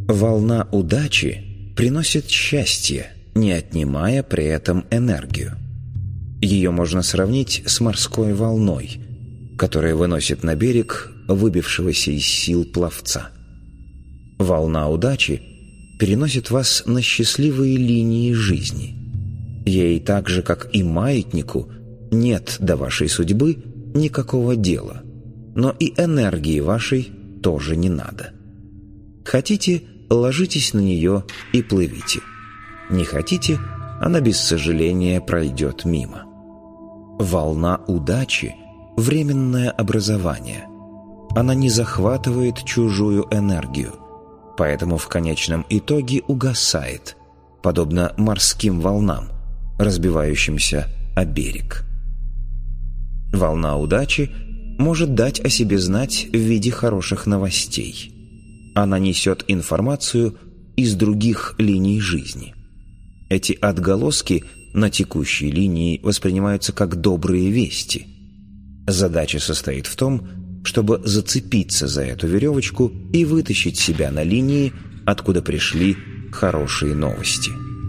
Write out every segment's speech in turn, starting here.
Волна удачи приносит счастье, не отнимая при этом энергию. Ее можно сравнить с морской волной, которая выносит на берег выбившегося из сил пловца. Волна удачи переносит вас на счастливые линии жизни. Ей так же, как и маятнику, нет до вашей судьбы никакого дела, но и энергии вашей тоже не надо. Хотите – ложитесь на нее и плывите. Не хотите – она без сожаления пройдет мимо. Волна удачи – временное образование. Она не захватывает чужую энергию, поэтому в конечном итоге угасает, подобно морским волнам, разбивающимся о берег. Волна удачи может дать о себе знать в виде хороших новостей. Она несет информацию из других линий жизни. Эти отголоски на текущей линии воспринимаются как добрые вести. Задача состоит в том, чтобы зацепиться за эту веревочку и вытащить себя на линии, откуда пришли хорошие новости.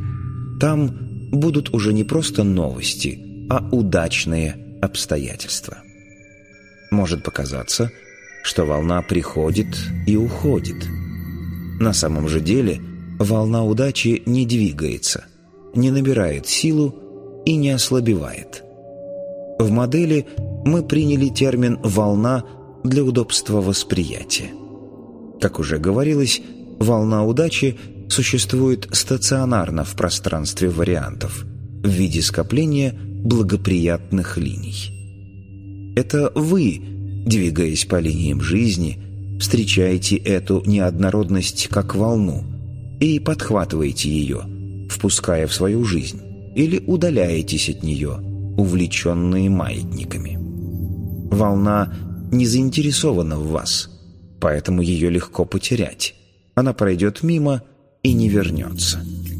Там будут уже не просто новости, а удачные обстоятельства. Может показаться, что волна приходит и уходит. На самом же деле волна удачи не двигается, не набирает силу и не ослабевает. В модели мы приняли термин «волна» для удобства восприятия. Как уже говорилось, волна удачи существует стационарно в пространстве вариантов в виде скопления благоприятных линий. Это вы, двигаясь по линиям жизни, встречаете эту неоднородность как волну и подхватываете ее, впуская в свою жизнь, или удаляетесь от нее, увлеченные маятниками. Волна не заинтересована в вас, поэтому ее легко потерять. Она пройдет мимо и не вернется.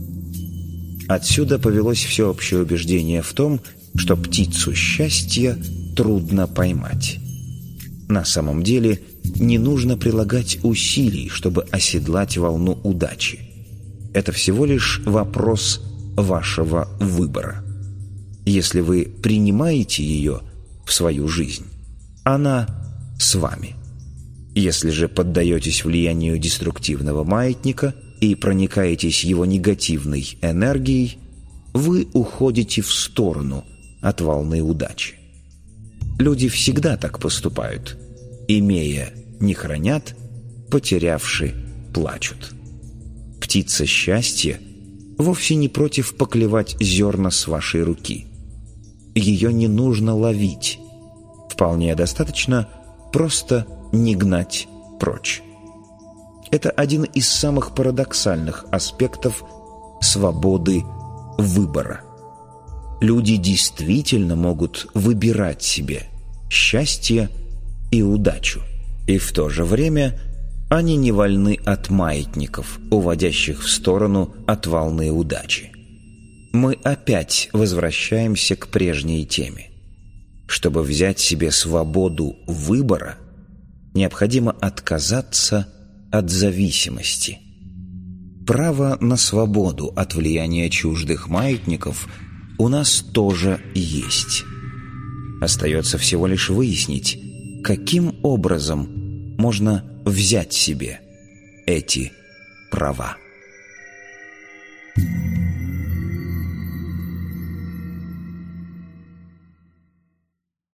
Отсюда повелось всеобщее убеждение в том, что птицу счастья трудно поймать. На самом деле не нужно прилагать усилий, чтобы оседлать волну удачи. Это всего лишь вопрос вашего выбора. Если вы принимаете ее в свою жизнь, она с вами. Если же поддаетесь влиянию деструктивного маятника и проникаетесь его негативной энергией, вы уходите в сторону от волны удачи. Люди всегда так поступают. Имея, не хранят, потерявши, плачут. Птица счастья вовсе не против поклевать зерна с вашей руки. Ее не нужно ловить. Вполне достаточно просто не гнать прочь. Это один из самых парадоксальных аспектов свободы выбора. Люди действительно могут выбирать себе счастье и удачу, и в то же время они не вольны от маятников, уводящих в сторону от волны удачи. Мы опять возвращаемся к прежней теме. Чтобы взять себе свободу выбора, необходимо отказаться от зависимости. Право на свободу от влияния чуждых маятников у нас тоже есть. Остается всего лишь выяснить, каким образом можно взять себе эти права.